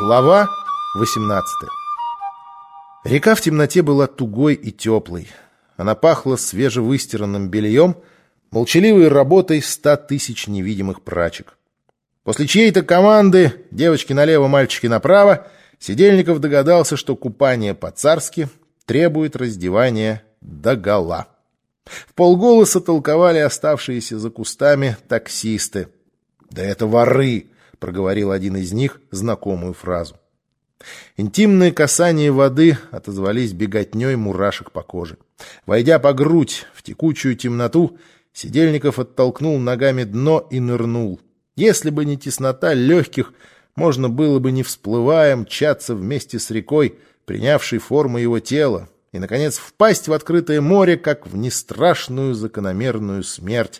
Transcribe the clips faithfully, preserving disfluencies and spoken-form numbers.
Глава восемнадцатая. Река в темноте была тугой и теплой. Она пахла свежевыстиранным бельем, молчаливой работой ста тысяч невидимых прачек. После чьей-то команды «девочки налево, мальчики направо» Сидельников догадался, что купание по-царски требует раздевания догола. В полголоса толковали оставшиеся за кустами таксисты. «Да это воры!» — проговорил один из них знакомую фразу. Интимные касания воды отозвались беготней мурашек по коже. Войдя по грудь в текучую темноту, Сидельников оттолкнул ногами дно и нырнул. Если бы не теснота легких, можно было бы, не всплывая, мчаться вместе с рекой, принявшей форму его тела, и, наконец, впасть в открытое море, как в нестрашную закономерную смерть.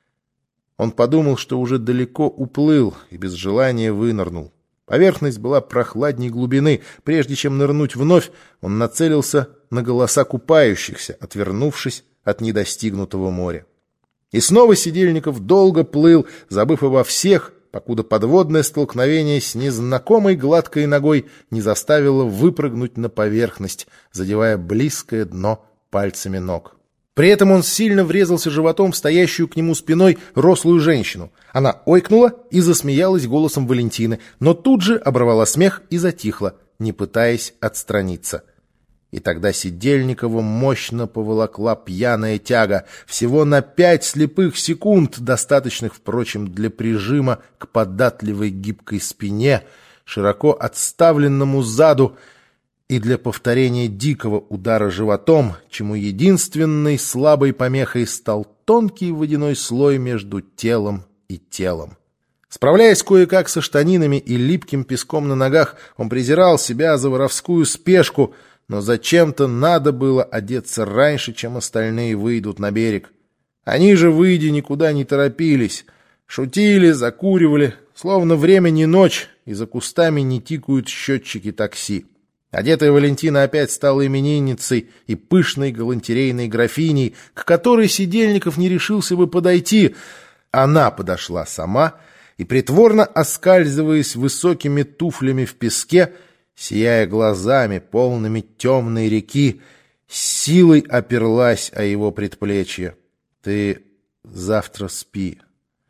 Он подумал, что уже далеко уплыл, и без желания вынырнул. Поверхность была прохладней глубины. Прежде чем нырнуть вновь, он нацелился на голоса купающихся, отвернувшись от недостигнутого моря. И снова Сидельников долго плыл, забыв обо всех, покуда подводное столкновение с незнакомой гладкой ногой не заставило выпрыгнуть на поверхность, задевая близкое дно пальцами ног. При этом он сильно врезался животом в стоящую к нему спиной рослую женщину. Она ойкнула и засмеялась голосом Валентины, но тут же оборвала смех и затихла, не пытаясь отстраниться. И тогда Сидельникова мощно поволокла пьяная тяга, всего на пять слепых секунд, достаточных, впрочем, для прижима к податливой гибкой спине, широко отставленному заду, и для повторения дикого удара животом, чему единственной слабой помехой стал тонкий водяной слой между телом и телом. Справляясь кое-как со штанинами и липким песком на ногах, он презирал себя за воровскую спешку, но зачем-то надо было одеться раньше, чем остальные выйдут на берег. Они же, выйдя, никуда не торопились, шутили, закуривали, словно время не ночь, и за кустами не тикают счетчики такси. Одетая Валентина опять стала именинницей и пышной галантерейной графиней, к которой Сидельников не решился бы подойти. Она подошла сама и, притворно оскальзываясь высокими туфлями в песке, сияя глазами, полными темной реки, с силой оперлась о его предплечье. «Ты завтра спи.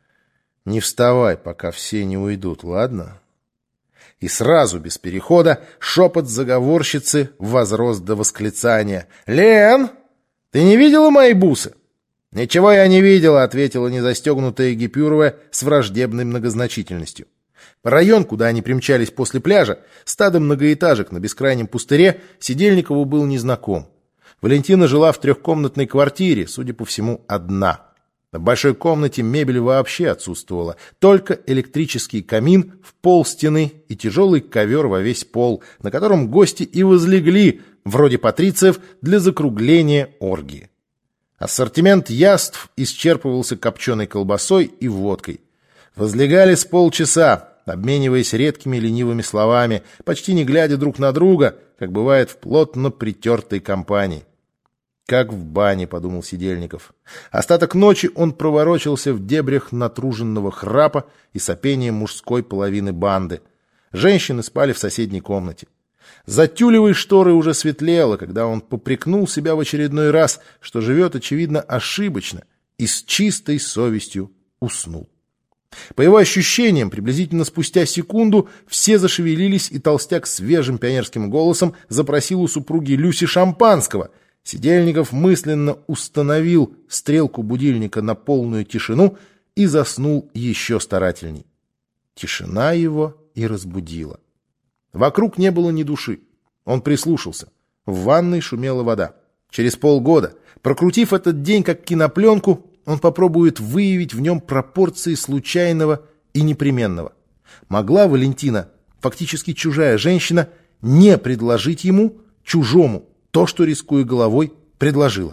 Не вставай, пока все не уйдут, ладно?» И сразу, без перехода, шепот заговорщицы возрос до восклицания. «Лен, ты не видела мои бусы?» «Ничего я не видела», — ответила незастегнутая Гипюрова с враждебной многозначительностью. Район, куда они примчались после пляжа, стадо многоэтажек на бескрайнем пустыре, Сидельникову был незнаком. Валентина жила в трехкомнатной квартире, судя по всему, одна. В большой комнате мебель вообще отсутствовала, только электрический камин в пол стены и тяжелый ковер во весь пол, на котором гости и возлегли, вроде патрициев, для закругления оргии. Ассортимент яств исчерпывался копченой колбасой и водкой. Возлегали с полчаса, обмениваясь редкими ленивыми словами, почти не глядя друг на друга, как бывает в плотно притертой компании. «Как в бане», — подумал Сидельников. Остаток ночи он проворочился в дебрях натруженного храпа и сопения мужской половины банды. Женщины спали в соседней комнате. За тюлевой шторой уже светлело, когда он попрекнул себя в очередной раз, что живет, очевидно, ошибочно, и с чистой совестью уснул. По его ощущениям, приблизительно спустя секунду все зашевелились, и толстяк свежим пионерским голосом запросил у супруги Люси шампанского. Сидельников мысленно установил стрелку будильника на полную тишину и заснул еще старательней. Тишина его и разбудила. Вокруг не было ни души. Он прислушался. В ванной шумела вода. Через полгода, прокрутив этот день как кинопленку, он попробует выявить в нем пропорции случайного и непременного. Могла Валентина, фактически чужая женщина, не предложить ему, чужому, то, что, рискуя головой, предложила?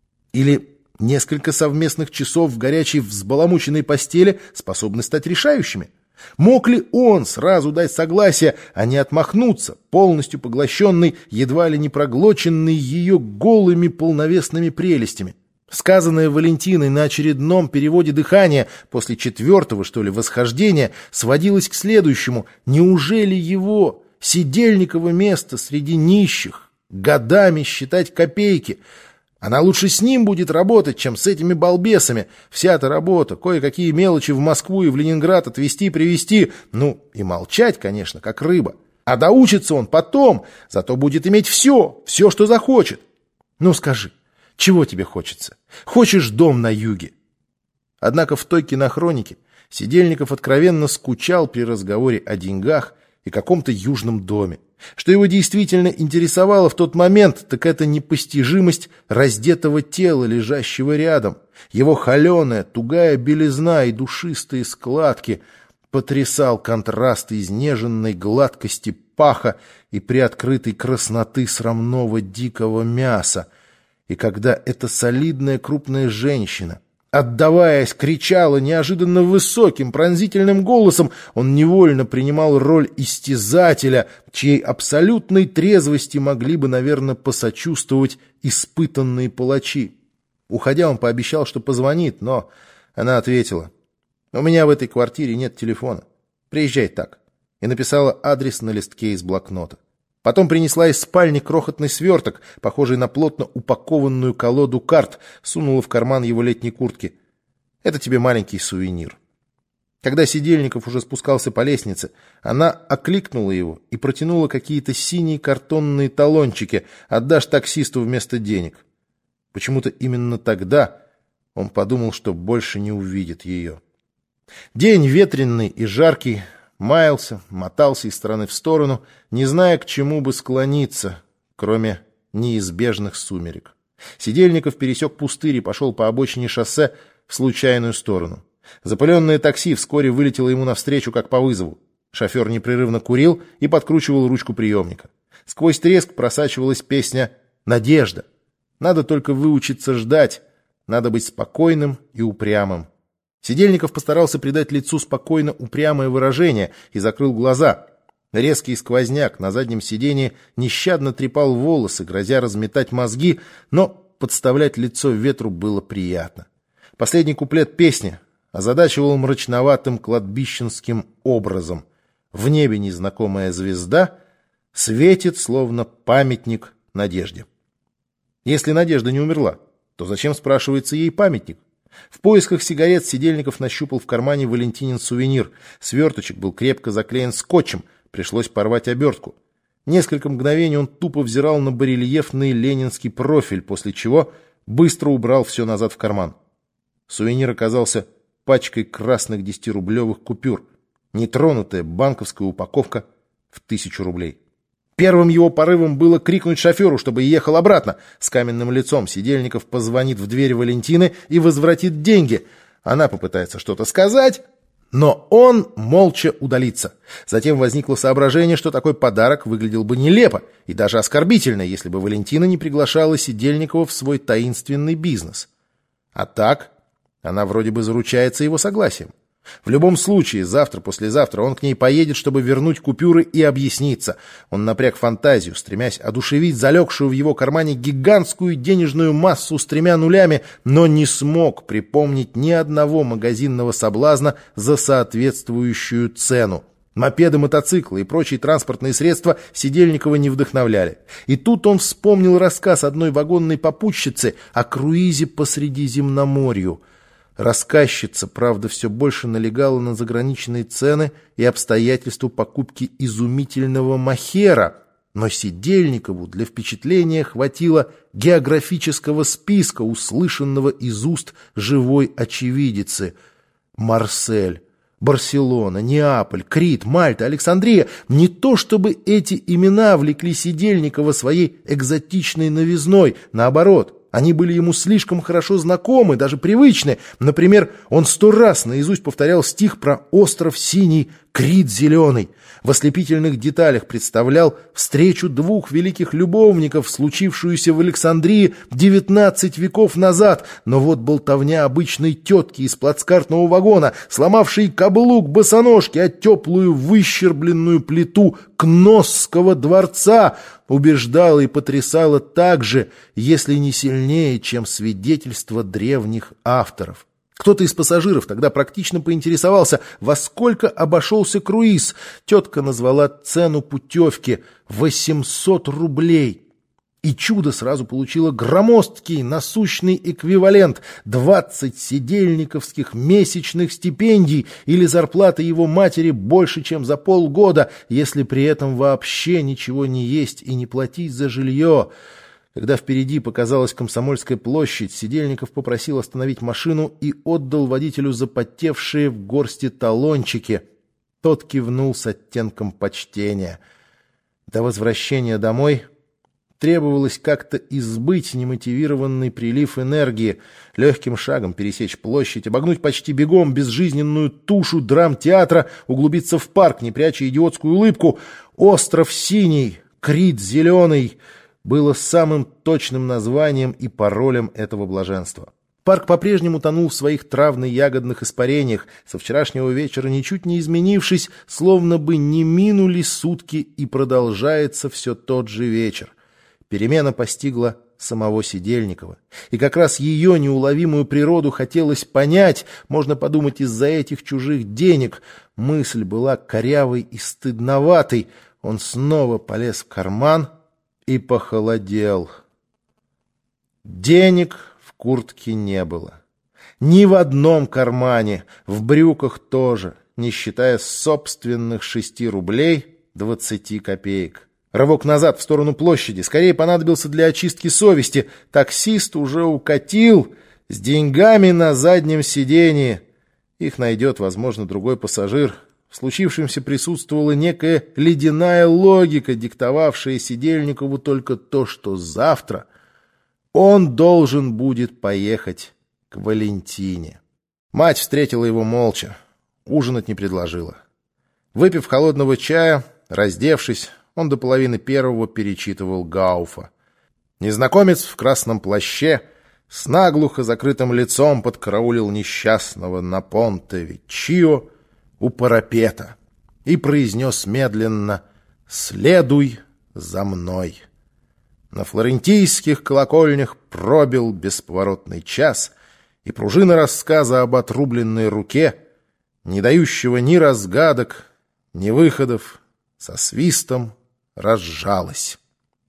Или несколько совместных часов в горячей взбаламученной постели способны стать решающими? Мог ли он сразу дать согласие, а не отмахнуться, полностью поглощенный, едва ли не проглоченный ее голыми полновесными прелестями? Сказанное Валентиной на очередном переводе дыхания после четвертого, что ли, восхождения сводилось к следующему. Неужели его, Сидельникова, место среди нищих, годами считать копейки? Она лучше с ним будет работать, чем с этими балбесами. Вся-то работа, кое-какие мелочи в Москву и в Ленинград отвезти-привезти. Ну, и молчать, конечно, как рыба. А доучится он потом, зато будет иметь все, все, что захочет. Ну, скажи. Чего тебе хочется? Хочешь дом на юге? Однако в той кинохронике Сидельников откровенно скучал при разговоре о деньгах и каком-то южном доме. Что его действительно интересовало в тот момент, так это непостижимость раздетого тела, лежащего рядом. Его холеная, тугая белизна и душистые складки. Потрясал контраст изнеженной гладкости паха и приоткрытой красноты срамного дикого мяса. И когда эта солидная крупная женщина, отдаваясь, кричала неожиданно высоким пронзительным голосом, он невольно принимал роль истязателя, чьей абсолютной трезвости могли бы, наверное, посочувствовать испытанные палачи. Уходя, он пообещал, что позвонит, но она ответила: «У меня в этой квартире нет телефона. Приезжай так». И написала адрес на листке из блокнота. Потом принесла из спальни крохотный сверток, похожий на плотно упакованную колоду карт, сунула в карман его летней куртки. «Это тебе маленький сувенир». Когда Сидельников уже спускался по лестнице, она окликнула его и протянула какие-то синие картонные талончики: «Отдашь таксисту вместо денег». Почему-то именно тогда он подумал, что больше не увидит ее. День ветреный и жаркий. Маялся, мотался из стороны в сторону, не зная, к чему бы склониться, кроме неизбежных сумерек. Сидельников пересек пустырь и пошел по обочине шоссе в случайную сторону. Запыленное такси вскоре вылетело ему навстречу, как по вызову. Шофер непрерывно курил и подкручивал ручку приемника. Сквозь треск просачивалась песня «Надежда». Надо только выучиться ждать, надо быть спокойным и упрямым. Сидельников постарался придать лицу спокойно упрямое выражение и закрыл глаза. Резкий сквозняк на заднем сиденье нещадно трепал волосы, грозя разметать мозги, но подставлять лицо ветру было приятно. Последний куплет песни озадачивал мрачноватым кладбищенским образом. В небе незнакомая звезда светит, словно памятник надежде. Если Надежда не умерла, то зачем, спрашивается, ей памятник? В поисках сигарет Сидельников нащупал в кармане Валентинин сувенир. Сверточек был крепко заклеен скотчем, пришлось порвать обертку. Несколько мгновений он тупо взирал на барельефный ленинский профиль, после чего быстро убрал все назад в карман. Сувенир оказался пачкой красных десятирублевых купюр, нетронутая банковская упаковка в тысячу рублей. Первым его порывом было крикнуть шоферу, чтобы ехал обратно. С каменным лицом Сидельников позвонит в дверь Валентины и возвратит деньги. Она попытается что-то сказать, но он молча удалится. Затем возникло соображение, что такой подарок выглядел бы нелепо и даже оскорбительно, если бы Валентина не приглашала Сидельникова в свой таинственный бизнес. А так она вроде бы заручается его согласием. В любом случае, завтра-послезавтра он к ней поедет, чтобы вернуть купюры и объясниться. Он напряг фантазию, стремясь одушевить залегшую в его кармане гигантскую денежную массу с тремя нулями, но не смог припомнить ни одного магазинного соблазна за соответствующую цену. Мопеды, мотоциклы и прочие транспортные средства Сидельникова не вдохновляли. И тут он вспомнил рассказ одной вагонной попутчицы о круизе по Средиземноморью. Рассказчица, правда, все больше налегала на заграничные цены и обстоятельства покупки изумительного мохера, но Сидельникову для впечатления хватило географического списка, услышанного из уст живой очевидицы. Марсель, Барселона, Неаполь, Крит, Мальта, Александрия. Не то чтобы эти имена влекли Сидельникова своей экзотичной новизной, наоборот. Они были ему слишком хорошо знакомы, даже привычны. Например, он сто раз наизусть повторял стих про остров Синий Крит зеленый в ослепительных деталях представлял встречу двух великих любовников, случившуюся в Александрии девятнадцать веков назад, но вот болтовня обычной тетки из плацкартного вагона, сломавшей каблук босоножки, а теплую выщербленную плиту Кносского дворца, убеждала и потрясала так же, если не сильнее, чем свидетельства древних авторов. Кто-то из пассажиров тогда практично поинтересовался, во сколько обошелся круиз. Тетка назвала цену путевки — восемьсот рублей. И чудо сразу получило громоздкий насущный эквивалент — двадцать сидельниковских месячных стипендий или зарплата его матери больше, чем за полгода, если при этом вообще ничего не есть и не платить за жилье. Когда впереди показалась Комсомольская площадь, Сидельников попросил остановить машину и отдал водителю запотевшие в горсти талончики. Тот кивнул с оттенком почтения. До возвращения домой требовалось как-то избыть немотивированный прилив энергии, легким шагом пересечь площадь, обогнуть почти бегом безжизненную тушу драмтеатра, углубиться в парк, не пряча идиотскую улыбку. Остров синий, Крит зеленый — было самым точным названием и паролем этого блаженства. Парк по-прежнему тонул в своих травно-ягодных испарениях, со вчерашнего вечера ничуть не изменившись, словно бы не минули сутки и продолжается все тот же вечер. Перемена постигла самого Сидельникова. И как раз ее неуловимую природу хотелось понять, можно подумать, из-за этих чужих денег. Мысль была корявой и стыдноватой. Он снова полез в карман и похолодел. Денег в куртке не было. Ни в одном кармане, в брюках тоже, не считая собственных шести рублей двадцати копеек. Рывок назад в сторону площади скорее понадобился для очистки совести. Таксист уже укатил с деньгами на заднем сидении. Их найдет, возможно, другой пассажир. В случившемся присутствовала некая ледяная логика, диктовавшая Сидельникову только то, что завтра он должен будет поехать к Валентине. Мать встретила его молча, ужинать не предложила. Выпив холодного чая, раздевшись, он до половины первого перечитывал Гауфа. Незнакомец в красном плаще с наглухо закрытым лицом подкараулил несчастного на Понте-Виччио у парапета и произнес медленно: «Следуй за мной». На флорентийских колокольнях пробил бесповоротный час, и пружина рассказа об отрубленной руке, не дающего ни разгадок, ни выходов, со свистом разжалась.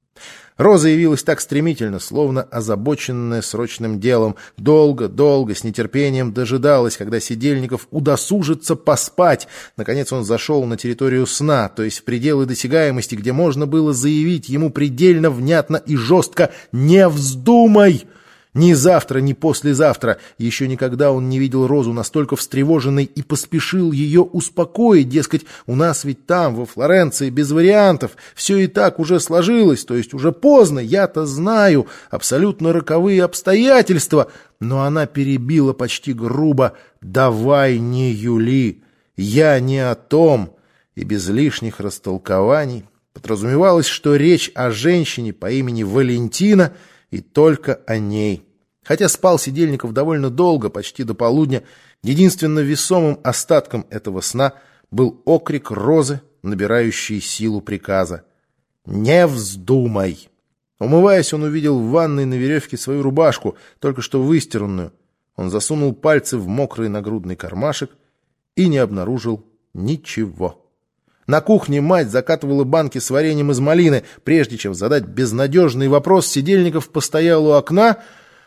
Роза явилась так стремительно, словно озабоченная срочным делом. Долго-долго, с нетерпением дожидалась, когда Сидельников удосужится поспать. Наконец он зашел на территорию сна, то есть в пределы досягаемости, где можно было заявить ему предельно внятно и жестко: «Не вздумай!» Ни завтра, ни послезавтра. Еще никогда он не видел Розу настолько встревоженной и поспешил ее успокоить. Дескать, у нас ведь там, во Флоренции, без вариантов. Все и так уже сложилось, то есть уже поздно. Я-то знаю абсолютно роковые обстоятельства. Но она перебила почти грубо: «Давай не юли, я не о том». И без лишних растолкований подразумевалось, что речь о женщине по имени Валентина и только о ней. Хотя спал Сидельников довольно долго, почти до полудня, единственно весомым остатком этого сна был окрик Розы, набирающий силу приказа: «Не вздумай!». Умываясь, он увидел в ванной на веревке свою рубашку, только что выстиранную. Он засунул пальцы в мокрый нагрудный кармашек и не обнаружил ничего. На кухне мать закатывала банки с вареньем из малины. Прежде чем задать безнадежный вопрос, Сидельников постоял у окна,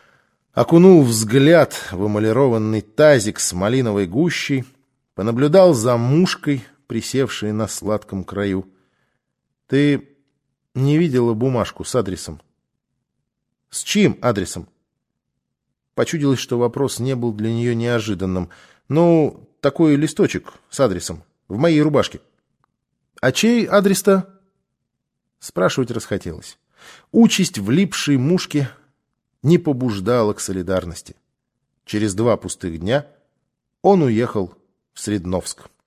окунул взгляд в эмалированный тазик с малиновой гущей, понаблюдал за мушкой, присевшей на сладком краю. «Ты не видела бумажку с адресом?» «С чьим адресом?» Почудилось, что вопрос не был для нее неожиданным. «Ну, такой листочек с адресом, в моей рубашке». «А чей адрес-то?» Спрашивать расхотелось. Участь влипшей мушки не побуждала к солидарности. Через два пустых дня он уехал в Средновск.